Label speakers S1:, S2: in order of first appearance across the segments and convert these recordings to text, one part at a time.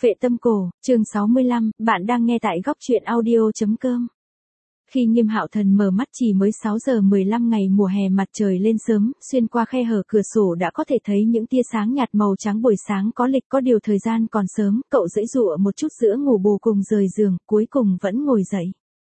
S1: Phệ tâm cổ, chương 65, bạn đang nghe tại góc truyện audio.com. Khi Nghiêm Hạo Thần mở mắt chỉ mới 6 giờ 15 ngày mùa hè, mặt trời lên sớm, xuyên qua khe hở cửa sổ đã có thể thấy những tia sáng nhạt màu trắng. Buổi sáng có lịch, có điều thời gian còn sớm, cậu giãy giụa một chút giữa ngủ bù cùng rời giường, cuối cùng vẫn ngồi dậy.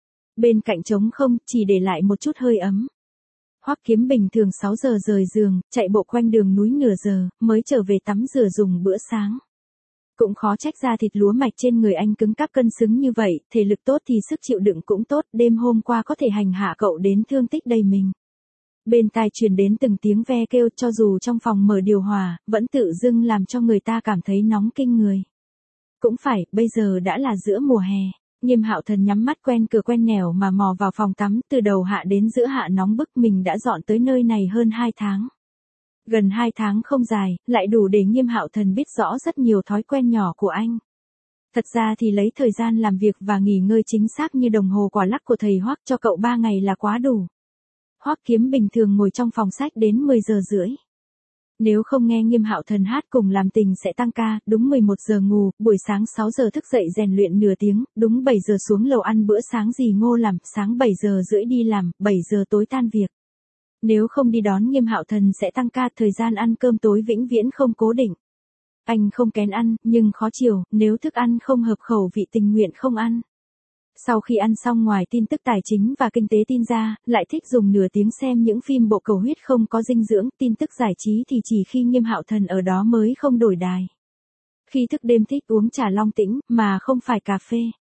S1: Bên cạnh trống không, chỉ để lại một chút hơi ấm. Hoắc Kiếm bình thường 6 giờ rời giường, chạy bộ quanh đường núi nửa giờ, mới trở về tắm rửa dùng bữa sáng. Cũng khó trách da thịt lúa mạch trên người anh cứng cáp cân xứng như vậy, thể lực tốt thì sức chịu đựng cũng tốt, đêm hôm qua có thể hành hạ cậu đến thương tích đầy mình. Bên tai truyền đến từng tiếng ve kêu, cho dù trong phòng mở điều hòa, vẫn tự dưng làm cho người ta cảm thấy nóng kinh người. Cũng phải, bây giờ đã là giữa mùa hè. Nghiêm Hạo Thần nhắm mắt quen cửa quen nẻo mà mò vào phòng tắm, từ đầu hạ đến giữa hạ nóng bức. Mình đã dọn tới nơi này hơn 2 tháng. Gần 2 tháng không dài, lại đủ để Nghiêm Hạo Thần biết rõ rất nhiều thói quen nhỏ của anh. Thật ra thì lấy thời gian làm việc và nghỉ ngơi chính xác như đồng hồ quả lắc của thầy Hoắc cho cậu 3 ngày là quá đủ. Hoắc Kiếm bình thường ngồi trong phòng sách đến 10 giờ rưỡi. Nếu không nghe Nghiêm Hạo Thần hát cùng làm tình sẽ tăng ca, đúng 11 giờ ngủ, buổi sáng 6 giờ thức dậy rèn luyện nửa tiếng, đúng 7 giờ xuống lầu ăn bữa sáng gì ngô làm, sáng 7 giờ rưỡi đi làm, 7 giờ tối tan việc. Nếu không đi đón Nghiêm Hạo Thần sẽ tăng ca, thời gian ăn cơm tối vĩnh viễn không cố định. Anh không kén ăn, nhưng khó chiều, nếu thức ăn không hợp khẩu vị tình nguyện không ăn. Sau khi ăn xong, ngoài tin tức tài chính và kinh tế tin ra, lại thích dùng nửa tiếng xem những phim bộ cầu huyết không có dinh dưỡng. Tin tức giải trí thì chỉ khi Nghiêm Hạo Thần ở đó mới không đổi đài. Khi thức đêm thích uống trà Long Tĩnh, mà không phải cà phê.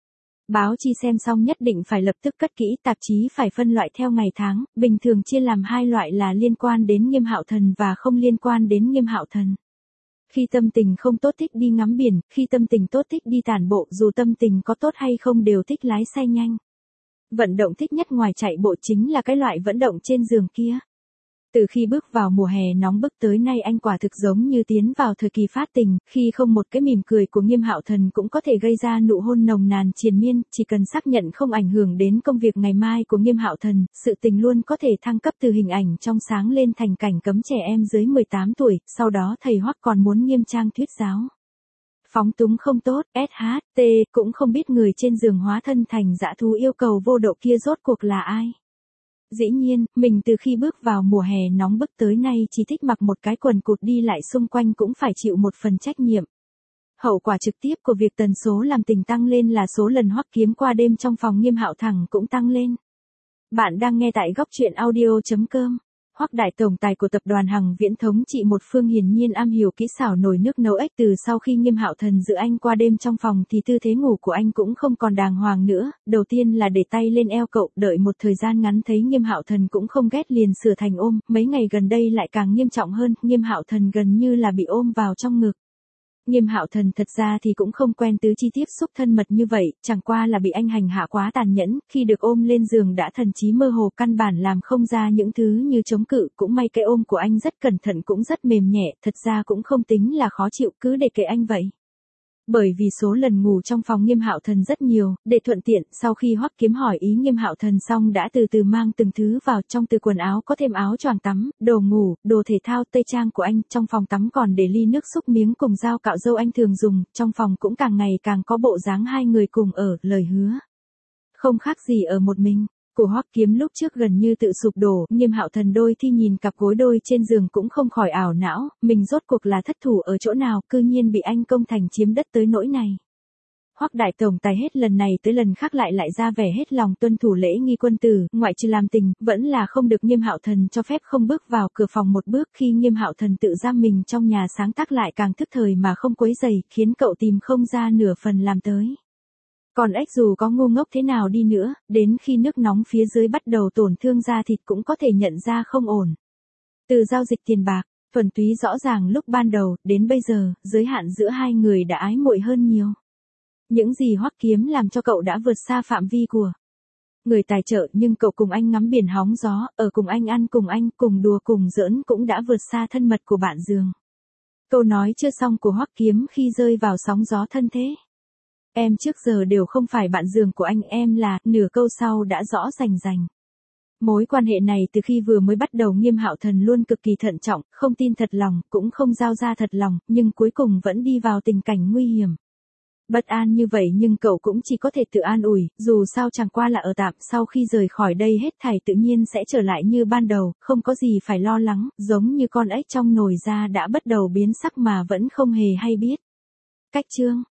S1: Báo chi xem xong nhất định phải lập tức cất kỹ, tạp chí phải phân loại theo ngày tháng, bình thường chia làm 2 loại là liên quan đến Nghiêm Hạo Thần và không liên quan đến Nghiêm Hạo Thần. Khi tâm tình không tốt thích đi ngắm biển, khi tâm tình tốt thích đi tản bộ, dù tâm tình có tốt hay không đều thích lái xe nhanh. Vận động thích nhất ngoài chạy bộ chính là cái loại vận động trên giường kia. Từ khi bước vào mùa hè nóng bức tới nay, anh quả thực giống như tiến vào thời kỳ phát tình, khi không một cái mỉm cười của Nghiêm Hạo Thần cũng có thể gây ra nụ hôn nồng nàn triền miên. Chỉ cần xác nhận không ảnh hưởng đến công việc ngày mai của Nghiêm Hạo Thần, sự tình luôn có thể thăng cấp từ hình ảnh trong sáng lên thành cảnh cấm trẻ em dưới 18 tuổi, sau đó thầy Hoắc còn muốn nghiêm trang thuyết giáo. Phóng túng không tốt, SHT, cũng không biết người trên giường hóa thân thành dã thú yêu cầu vô độ kia rốt cuộc là ai. Dĩ nhiên, mình từ khi bước vào mùa hè nóng bức tới nay chỉ thích mặc một cái quần cụt đi lại xung quanh cũng phải chịu một phần trách nhiệm. Hậu quả trực tiếp của việc tần số làm tình tăng lên là số lần Hoắc Kiếm qua đêm trong phòng Nghiêm Hạo Thần cũng tăng lên. Bạn đang nghe tại góc truyện audio.com. Hoắc đại tổng tài của tập đoàn Hằng Viễn thống trị một phương hiển nhiên am hiểu kỹ xảo nồi nước nấu ếch. Từ sau khi Nghiêm Hạo Thần giữ anh qua đêm trong phòng thì tư thế ngủ của anh cũng không còn đàng hoàng nữa, đầu tiên là để tay lên eo cậu, đợi một thời gian ngắn thấy Nghiêm Hạo Thần cũng không ghét liền sửa thành ôm, mấy ngày gần đây lại càng nghiêm trọng hơn, Nghiêm Hạo Thần gần như là bị ôm vào trong ngực. Nghiêm Hạo Thần thật ra thì cũng không quen tứ chi tiếp xúc thân mật như vậy, chẳng qua là bị anh hành hạ quá tàn nhẫn, khi được ôm lên giường đã thần trí mơ hồ, căn bản làm không ra những thứ như chống cự. Cũng may cái ôm của anh rất cẩn thận cũng rất mềm nhẹ, thật ra cũng không tính là khó chịu, cứ để kệ anh vậy. Bởi vì số lần ngủ trong phòng Nghiêm Hạo Thần rất nhiều, để thuận tiện, sau khi Hoắc Kiếm hỏi ý Nghiêm Hạo Thần xong đã từ từ mang từng thứ vào, trong từ quần áo có thêm áo choàng tắm, đồ ngủ, đồ thể thao, tây trang của anh, trong phòng tắm còn để ly nước xúc miếng cùng dao cạo râu anh thường dùng, trong phòng cũng càng ngày càng có bộ dáng hai người cùng ở, lời hứa không khác gì ở một mình. Của Hoắc Kiếm lúc trước gần như tự sụp đổ, Nghiêm Hạo Thần đôi khi nhìn cặp gối đôi trên giường cũng không khỏi ảo não, mình rốt cuộc là thất thủ ở chỗ nào, cư nhiên bị anh công thành chiếm đất tới nỗi này. Hoắc đại tổng tài hết lần này tới lần khác lại ra vẻ hết lòng tuân thủ lễ nghi quân tử, ngoại trừ làm tình, vẫn là không được Nghiêm Hạo Thần cho phép không bước vào cửa phòng một bước. Khi Nghiêm Hạo Thần tự giam mình trong nhà sáng tác lại càng thức thời mà không quấy rầy, khiến cậu tìm không ra nửa phần làm tới. Còn ếch dù có ngu ngốc thế nào đi nữa, đến khi nước nóng phía dưới bắt đầu tổn thương da thịt cũng có thể nhận ra không ổn. Từ giao dịch tiền bạc, thuần túy rõ ràng lúc ban đầu, đến bây giờ, giới hạn giữa hai người đã ái muội hơn nhiều. Những gì Hoắc Kiếm làm cho cậu đã vượt xa phạm vi của người tài trợ, nhưng cậu cùng anh ngắm biển hóng gió, ở cùng anh ăn cùng anh, cùng đùa cùng giỡn cũng đã vượt xa thân mật của bạn giường. Câu nói chưa xong của Hoắc Kiếm khi rơi vào sóng gió thân thế. Em trước giờ đều không phải bạn giường của anh, em là, nửa câu sau đã rõ rành rành. Mối quan hệ này từ khi vừa mới bắt đầu Nghiêm Hạo Thần luôn cực kỳ thận trọng, không tin thật lòng, cũng không giao ra thật lòng, nhưng cuối cùng vẫn đi vào tình cảnh nguy hiểm. Bất an như vậy nhưng cậu cũng chỉ có thể tự an ủi, dù sao chẳng qua là ở tạm, sau khi rời khỏi đây hết thảy tự nhiên sẽ trở lại như ban đầu, không có gì phải lo lắng, giống như con ếch trong nồi da đã bắt đầu biến sắc mà vẫn không hề hay biết. Cách chương